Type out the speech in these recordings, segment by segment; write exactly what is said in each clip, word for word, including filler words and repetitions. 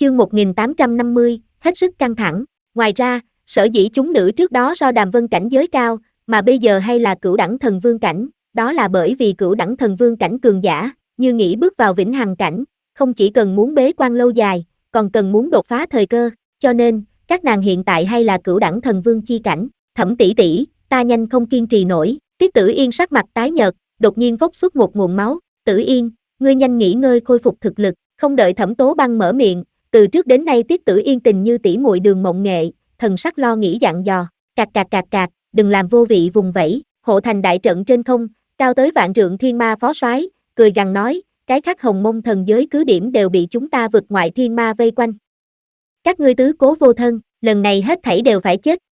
Chương một nghìn tám trăm năm mươi, hết sức căng thẳng. Ngoài ra, sở dĩ chúng nữ trước đó so Đàm Vân cảnh giới cao, mà bây giờ hay là cửu đẳng thần vương cảnh, đó là bởi vì cửu đẳng thần vương cảnh cường giả, như nghĩ bước vào vĩnh hằng cảnh, không chỉ cần muốn bế quan lâu dài, còn cần muốn đột phá thời cơ, cho nên, các nàng hiện tại hay là cửu đẳng thần vương chi cảnh. Thẩm tỷ tỷ, ta nhanh không kiên trì nổi. Tiết Tử Yên sắc mặt tái nhợt, đột nhiên phốc xuất một nguồn máu. Tử Yên, ngươi nhanh nghỉ ngơi khôi phục thực lực. Không đợi Thẩm Tố Băng mở miệng, từ trước đến nay Tiết Tử Yên tình như tỷ muội Đường Mộng Nghệ, thần sắc lo nghĩ dặn dò, cạc cạc cạc cạc, đừng làm vô vị vùng vẫy. Hộ thành đại trận trên không, cao tới vạn trượng thiên ma phó soái, cười gằn nói, cái khác Hồng Mông thần giới cứ điểm đều bị chúng ta vượt ngoại thiên ma vây quanh. Các ngươi tứ cố vô thân, lần này hết thảy đều phải chết.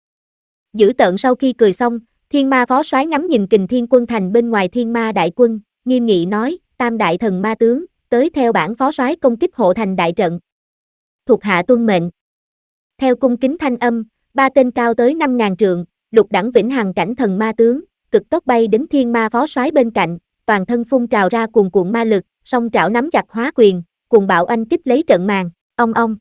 Dữ tợn sau khi cười xong, thiên ma phó soái ngắm nhìn Kình Thiên quân thành bên ngoài thiên ma đại quân, nghiêm nghị nói, tam đại thần ma tướng, tới theo bản phó soái công kích hộ thành đại trận. Thuộc hạ tuân mệnh. Theo cung kính thanh âm, ba tên cao tới năm ngàn trượng, lục đẳng vĩnh hằng cảnh thần ma tướng, cực tốc bay đến thiên ma phó soái bên cạnh, toàn thân phun trào ra cuồn cuộn ma lực, song trảo nắm chặt hóa quyền, cùng bạo anh kích lấy trận màn, ong ong.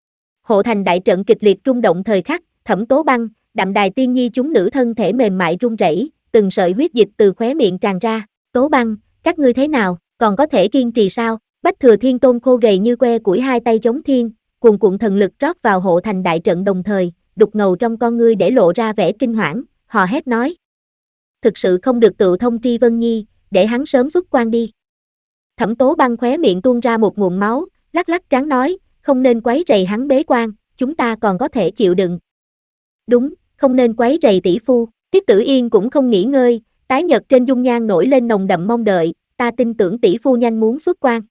Hộ thành đại trận kịch liệt rung động thời khắc, Thẩm Tố Băng, Đạm Đài Tiên Nhi chúng nữ thân thể mềm mại run rẩy, từng sợi huyết dịch từ khóe miệng tràn ra. Tố Băng, các ngươi thế nào, còn có thể kiên trì sao? Bách Thừa Thiên Tôn khô gầy như que củi hai tay chống thiên, cuồn cuộn thần lực rót vào hộ thành đại trận đồng thời, đục ngầu trong con ngươi để lộ ra vẻ kinh hoảng, hò hét nói: thực sự không được tự thông tri Vân Nhi, để hắn sớm xuất quan đi. Thẩm Tố Băng khóe miệng tuôn ra một nguồn máu, lắc lắc trán nói, không nên quấy rầy hắn bế quan, chúng ta còn có thể chịu đựng. Đúng, không nên quấy rầy tỷ phu. Tiết Tử Yên cũng không nghỉ ngơi, tái nhợt trên dung nhan nổi lên nồng đậm mong đợi, ta tin tưởng tỷ phu nhanh muốn xuất quan.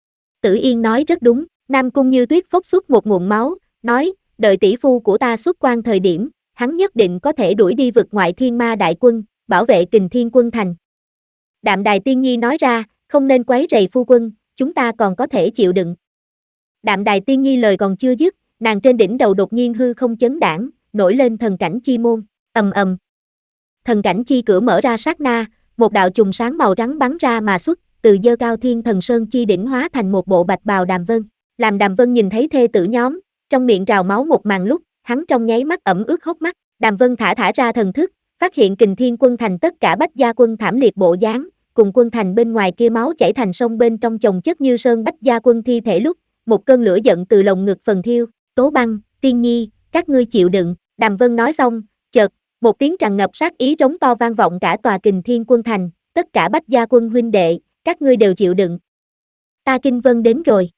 Tử Yên nói rất đúng, Nam Cung Như Tuyết phốc xuất một nguồn máu, nói, đợi tỷ phu của ta xuất quan thời điểm, hắn nhất định có thể đuổi đi vực ngoại thiên ma đại quân, bảo vệ Kình Thiên quân thành. Đạm Đài Tiên Nhi nói ra, không nên quấy rầy phu quân, chúng ta còn có thể chịu đựng. Đạm Đài Tiên Nhi lời còn chưa dứt, nàng trên đỉnh đầu đột nhiên hư không chấn đãng, nổi lên thần cảnh chi môn, ầm ầm. Thần cảnh chi cửa mở ra sát na, một đạo chùm sáng màu trắng bắn ra mà xuất, từ dơ cao thiên thần sơn chi đỉnh hóa thành một bộ bạch bào Đàm Vân. Làm Đàm Vân nhìn thấy thê tử nhóm, trong miệng trào máu một màn lúc, hắn trong nháy mắt ẩm ướt hốc mắt. Đàm Vân thả thả ra thần thức, phát hiện Kình Thiên quân thành tất cả bách gia quân thảm liệt bộ dáng, cùng quân thành bên ngoài kia máu chảy thành sông bên trong chồng chất như sơn bách gia quân thi thể lúc, một cơn lửa giận từ lồng ngực phần thiêu. Tố Băng, Tiên Nhi, các ngươi chịu đựng. Đàm Vân nói xong, chợt, một tiếng tràn ngập sát ý trống to vang vọng cả tòa Kình Thiên quân thành, tất cả bách gia quân huynh đệ, các ngươi đều chịu đựng. Ta Kinh Vân đến rồi.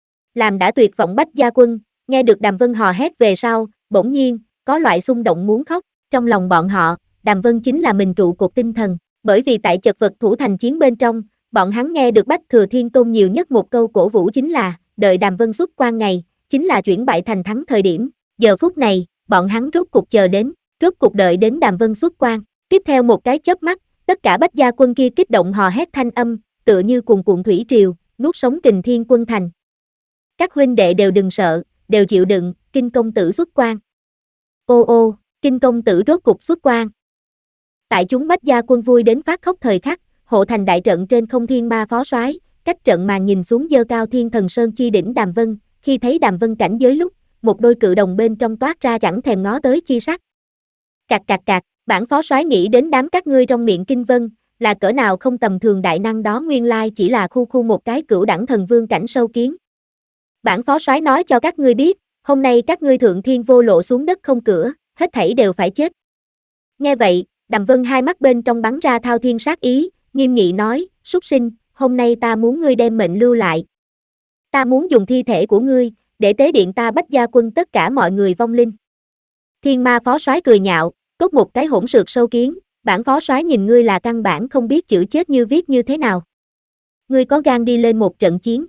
Làm đã tuyệt vọng bách gia quân, nghe được Đàm Vân hò hét về sau, bỗng nhiên, có loại xung động muốn khóc, trong lòng bọn họ, Đàm Vân chính là mình trụ cột tinh thần, bởi vì tại chật vật thủ thành chiến bên trong, bọn hắn nghe được Bách Thừa Thiên Tôn nhiều nhất một câu cổ vũ chính là, đợi Đàm Vân xuất quan ngày, chính là chuyển bại thành thắng thời điểm, giờ phút này, bọn hắn rốt cục chờ đến, rốt cục đợi đến Đàm Vân xuất quan. Tiếp theo một cái chớp mắt, tất cả bách gia quân kia kích động hò hét thanh âm, tựa như cuồn cuộn thủy triều, nuốt sống Kình Thiên quân thành. Các huynh đệ đều đừng sợ, đều chịu đựng, Kinh công tử xuất quan. Ô ô, Kinh công tử rốt cục xuất quan. Tại chúng bách gia quân vui đến phát khóc thời khắc, hộ thành đại trận trên không thiên ma phó soái, cách trận màn nhìn xuống dơ cao thiên thần sơn chi đỉnh Đàm Vân, khi thấy Đàm Vân cảnh giới lúc, một đôi cự đồng bên trong toát ra chẳng thèm ngó tới chi sắc. Cạc cạc cạc, bản phó soái nghĩ đến đám các ngươi trong miệng Kinh Vân, là cỡ nào không tầm thường đại năng đó nguyên lai chỉ là khu khu một cái cửu đẳng thần vương cảnh sâu kiến. Bản phó soái nói cho các ngươi biết, hôm nay các ngươi thượng thiên vô lộ xuống đất không cửa, hết thảy đều phải chết. Nghe vậy, Đàm Vân hai mắt bên trong bắn ra thao thiên sát ý, nghiêm nghị nói, súc sinh, hôm nay ta muốn ngươi đem mệnh lưu lại. Ta muốn dùng thi thể của ngươi, để tế điện ta bách gia quân tất cả mọi người vong linh. Thiên ma phó soái cười nhạo, tốt một cái hỗn xược sâu kiến, bản phó soái nhìn ngươi là căn bản không biết chữ chết như viết như thế nào. Ngươi có gan đi lên một trận chiến.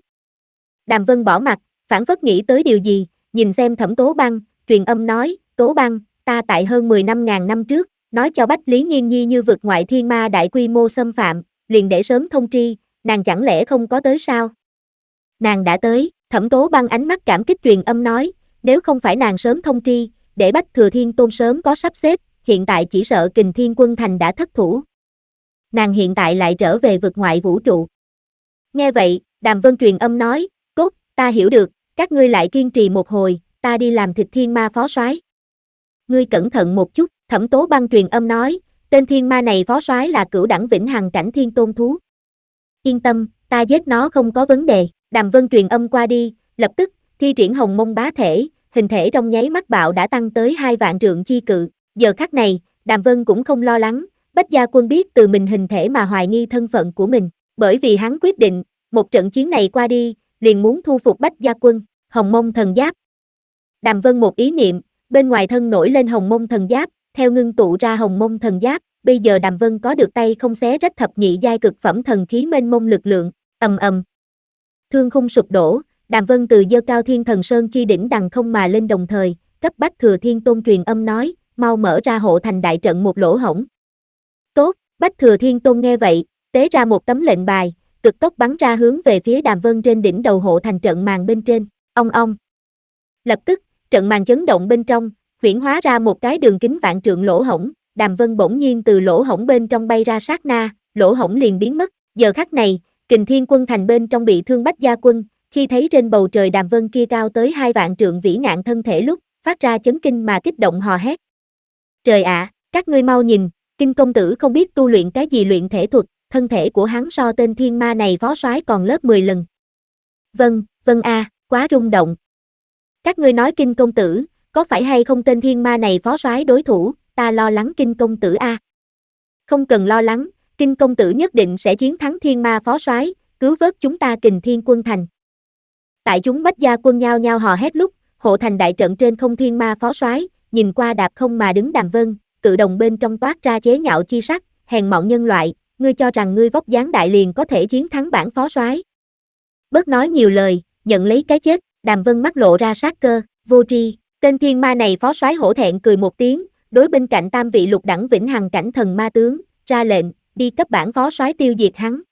Đàm Vân bỏ mặt, phản phất nghĩ tới điều gì, nhìn xem Thẩm Tố Băng, truyền âm nói, Tố Băng, ta tại hơn mười năm ngàn năm trước, nói cho Bách Lý Nghiên Nhi như vực ngoại thiên ma đại quy mô xâm phạm, liền để sớm thông tri, nàng chẳng lẽ không có tới sao? Nàng đã tới, Thẩm Tố Băng ánh mắt cảm kích truyền âm nói, nếu không phải nàng sớm thông tri, để Bách Thừa Thiên Tôn sớm có sắp xếp, hiện tại chỉ sợ Kình Thiên quân thành đã thất thủ. Nàng hiện tại lại trở về vực ngoại vũ trụ. Nghe vậy, Đàm Vân truyền âm nói, tốt, ta hiểu được, Các ngươi lại kiên trì một hồi, ta đi làm thịt thiên ma phó soái. Ngươi cẩn thận một chút, Thẩm Tố Băng truyền âm nói, tên thiên ma này phó soái là cửu đẳng vĩnh hằng cảnh thiên tôn thú. Yên tâm, ta giết nó không có vấn đề. Đàm Vân truyền âm qua đi, lập tức, thi triển hồng mông bá thể, hình thể trong nháy mắt bạo đã tăng tới hai vạn trượng chi cự. Giờ khắc này, Đàm Vân cũng không lo lắng, Bách Gia Quân biết từ mình hình thể mà hoài nghi thân phận của mình, bởi vì hắn quyết định, một trận chiến này qua đi, liền muốn thu phục Bách Gia Quân, hồng mông thần giáp. Đàm Vân một ý niệm, bên ngoài thân nổi lên hồng mông thần giáp, theo ngưng tụ ra hồng mông thần giáp, bây giờ Đàm Vân có được tay không xé rách thập nhị giai cực phẩm thần khí mênh mông lực lượng, ầm ầm. Thương khung sụp đổ, Đàm Vân từ giơ cao thiên thần sơn chi đỉnh đằng không mà lên đồng thời, cấp Bách Thừa Thiên Tôn truyền âm nói, mau mở ra hộ thành đại trận một lỗ hổng. Tốt, Bách Thừa Thiên Tôn nghe vậy, tế ra một tấm lệnh bài, cực tốc bắn ra hướng về phía Đàm Vân trên đỉnh đầu hộ thành trận màn bên trên, ong ong. Lập tức, trận màn chấn động bên trong, huyễn hóa ra một cái đường kính vạn trượng lỗ hổng, Đàm Vân bỗng nhiên từ lỗ hổng bên trong bay ra sát na, lỗ hổng liền biến mất, giờ khắc này, Kình Thiên Quân thành bên trong bị thương Bách Gia Quân, khi thấy trên bầu trời Đàm Vân kia cao tới hai vạn trượng vĩ ngạn thân thể lúc, phát ra chấn kinh mà kích động hò hét. Trời ạ, các ngươi mau nhìn, Kinh công tử không biết tu luyện cái gì luyện thể thuật, thân thể của hắn so tên thiên ma này phó soái còn lớp mười lần. Vâng, vâng a, à, quá rung động. Các ngươi nói Kinh công tử, có phải hay không tên thiên ma này phó soái đối thủ, ta lo lắng Kinh công tử a. À. Không cần lo lắng, Kinh công tử nhất định sẽ chiến thắng thiên ma phó soái, cứu vớt chúng ta Kình Thiên Quân thành. Tại chúng Bách Gia Quân nhao nhao hò hét lúc, hộ thành đại trận trên không thiên ma phó soái, nhìn qua đạp không mà đứng Đàm Vân, cự đồng bên trong toát ra chế nhạo chi sắc, hèn mọn nhân loại, ngươi cho rằng ngươi vóc dáng đại liền có thể chiến thắng bản phó soái. Bớt nói nhiều lời, nhận lấy cái chết, Đàm Vân mắt lộ ra sát cơ, vô tri, tên thiên ma này phó soái hổ thẹn cười một tiếng, đối bên cạnh tam vị lục đẳng vĩnh hằng cảnh thần ma tướng, ra lệnh, đi cấp bản phó soái tiêu diệt hắn.